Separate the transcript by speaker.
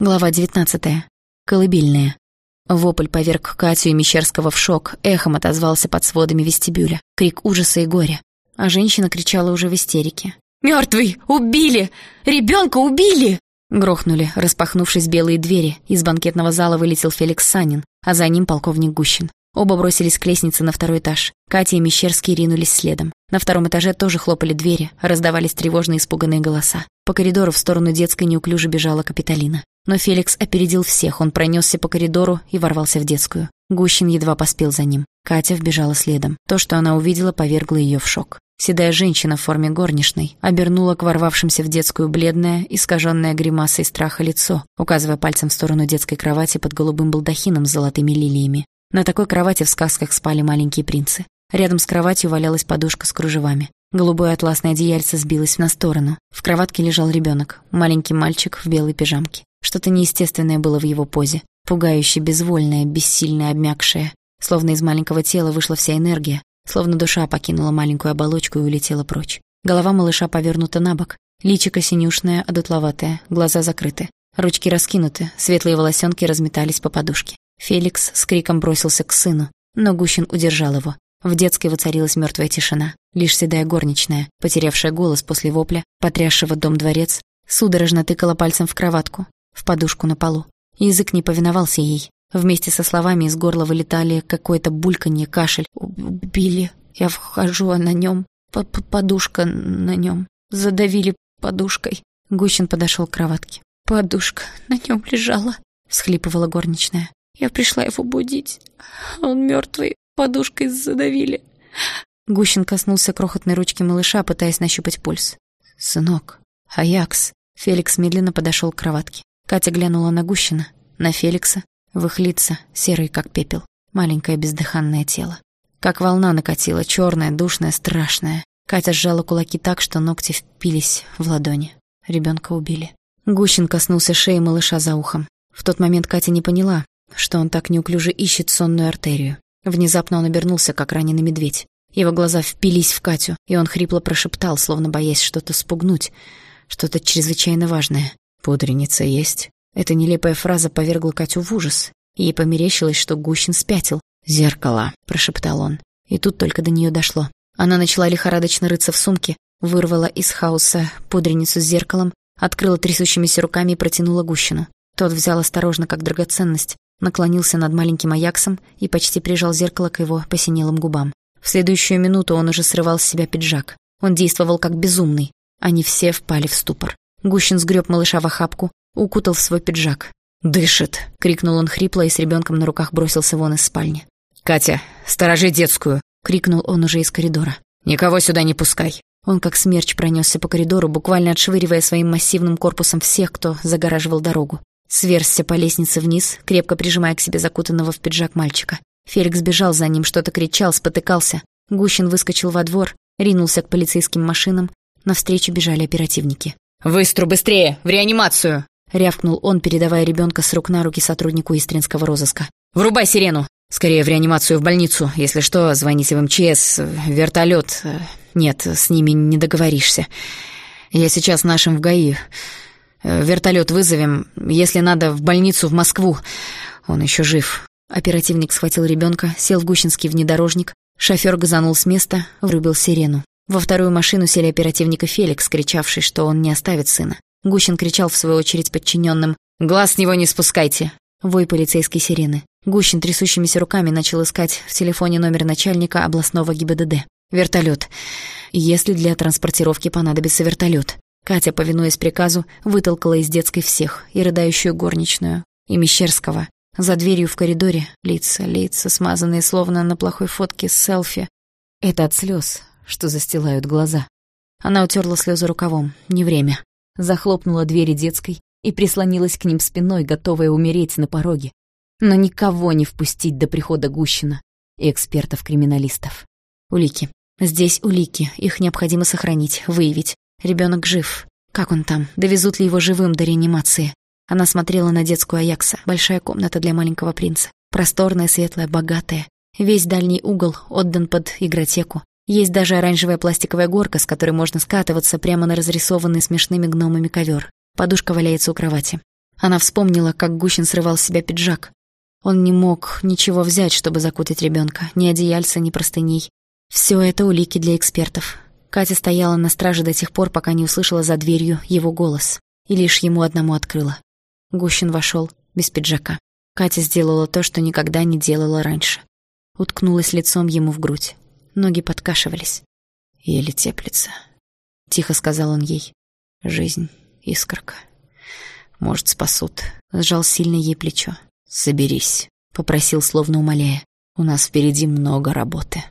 Speaker 1: Глава 19. Колыбельная. Вопль поверг Катю и Мещерского в шок, эхом отозвался под сводами вестибюля. Крик ужаса и горя. А женщина кричала уже в истерике. «Мертвый! Убили! Ребенка убили!» Грохнули, распахнувшись белые двери. Из банкетного зала вылетел Феликс Санин, а за ним полковник Гущин. Оба бросились к лестнице на второй этаж. Катя и Мещерский ринулись следом. На втором этаже тоже хлопали двери, раздавались тревожные испуганные голоса. По коридору в сторону детской неуклюже бежала Капитолина. Но Феликс опередил всех, он пронесся по коридору и ворвался в детскую. Гущин едва поспел за ним. Катя вбежала следом. То, что она увидела, повергло ее в шок. Седая женщина в форме горничной обернула к ворвавшимся в детскую бледное, искаженное гримасой страха лицо, указывая пальцем в сторону детской кровати под голубым балдахином с золотыми лилиями. На такой кровати в сказках спали маленькие принцы. Рядом с кроватью валялась подушка с кружевами. Голубое атласное одеяльце сбилось на сторону. В кроватке лежал ребенок, маленький мальчик в белой пижамке. Что-то неестественное было в его позе. Пугающе безвольное, бессильное, обмякшее. Словно из маленького тела вышла вся энергия. Словно душа покинула маленькую оболочку и улетела прочь. Голова малыша повернута на бок. Личико синюшное, одутловатое, глаза закрыты. Ручки раскинуты, светлые волосенки разметались по подушке. Феликс с криком бросился к сыну, но Гущин удержал его. В детской воцарилась мертвая тишина. Лишь седая горничная, потерявшая голос после вопля, потрясшего дом-дворец, судорожно тыкала пальцем в кроватку, в подушку на полу. Язык не повиновался ей. Вместе со словами из горла вылетали какое-то бульканье, кашель. «Убили. Я вхожу, а на нем подушка на нем. Задавили подушкой». Гущин подошел к кроватке. «Подушка на нем лежала», — всхлипывала горничная. «Я пришла его будить. Он мертвый. Подушкой задавили». Гущин коснулся крохотной ручки малыша, пытаясь нащупать пульс. «Сынок. Аякс». Феликс медленно подошел к кроватке. Катя глянула на Гущина, на Феликса. В их лица серые, как пепел. Маленькое бездыханное тело. Как волна накатила, черная, душная, страшная. Катя сжала кулаки так, что ногти впились в ладони. Ребенка убили. Гущин коснулся шеи малыша за ухом. В тот момент Катя не поняла, что он так неуклюже ищет сонную артерию. Внезапно он обернулся, как раненый медведь. Его глаза впились в Катю, и он хрипло прошептал, словно боясь что-то спугнуть, что-то чрезвычайно важное. «Пудреница есть?» Эта нелепая фраза повергла Катю в ужас. Ей померещилось, что Гущин спятил. «Зеркало», — прошептал он. И тут только до нее дошло. Она начала лихорадочно рыться в сумке, вырвала из хаоса пудреницу с зеркалом, открыла трясущимися руками и протянула Гущину. Тот взял осторожно, как драгоценность, наклонился над маленьким Аяксом и почти прижал зеркало к его посинелым губам. В следующую минуту он уже срывал с себя пиджак. Он действовал как безумный. Они все впали в ступор. Гущин сгреб малыша в охапку, укутал в свой пиджак. «Дышит!» — крикнул он хрипло и с ребенком на руках бросился вон из спальни. «Катя, сторожи детскую!» — крикнул он уже из коридора. «Никого сюда не пускай!» Он как смерч пронесся по коридору, буквально отшвыривая своим массивным корпусом всех, кто загораживал дорогу. Сверзся по лестнице вниз, крепко прижимая к себе закутанного в пиджак мальчика. Феликс бежал за ним, что-то кричал, спотыкался. Гущин выскочил во двор, ринулся к полицейским машинам. Навстречу бежали оперативники. «Выстру быстрее! В реанимацию!» — рявкнул он, передавая ребенка с рук на руки сотруднику истринского розыска. «Врубай сирену! Скорее в реанимацию, в больницу. Если что, звоните в МЧС, вертолет. Нет, с ними не договоришься. Я сейчас нашим в ГАИ. Вертолет вызовем. Если надо, в больницу, в Москву. Он еще жив». Оперативник схватил ребенка, сел в гущинский внедорожник. Шофер газанул с места, врубил сирену. Во вторую машину сели оперативник и Феликс, кричавший, что он не оставит сына. Гущин кричал в свою очередь подчиненным: «Глаз с него не спускайте!» Вой полицейской сирены. Гущин трясущимися руками начал искать в телефоне номер начальника областного ГИБДД. «Вертолет. Если для транспортировки понадобится вертолет». Катя, повинуясь приказу, вытолкала из детской всех, и рыдающую горничную, и Мещерского. За дверью в коридоре лица, смазанные словно на плохой фотке с селфи. Это от слез, что застилают глаза. Она утерла слезы рукавом. Не время. Захлопнула двери детской и прислонилась к ним спиной, готовая умереть на пороге. Но никого не впустить до прихода Гущина и экспертов-криминалистов. Улики. Здесь улики. Их необходимо сохранить, выявить. Ребенок жив. Как он там? Довезут ли его живым до реанимации? Она смотрела на детскую Аякса. Большая комната для маленького принца. Просторная, светлая, богатая. Весь дальний угол отдан под игротеку. Есть даже оранжевая пластиковая горка, с которой можно скатываться прямо на разрисованный смешными гномами ковер. Подушка валяется у кровати. Она вспомнила, как Гущин срывал с себя пиджак. Он не мог ничего взять, чтобы закутать ребенка, ни одеяльца, ни простыней. Все это улики для экспертов. Катя стояла на страже до тех пор, пока не услышала за дверью его голос. И лишь ему одному открыла. Гущин вошел без пиджака. Катя сделала то, что никогда не делала раньше. Уткнулась лицом ему в грудь. Ноги подкашивались. «Еле теплится», — тихо сказал он ей. «Жизнь, искорка. Может, спасут». Сжал сильно ей плечо. «Соберись», — попросил, словно умоляя. «У нас впереди много работы».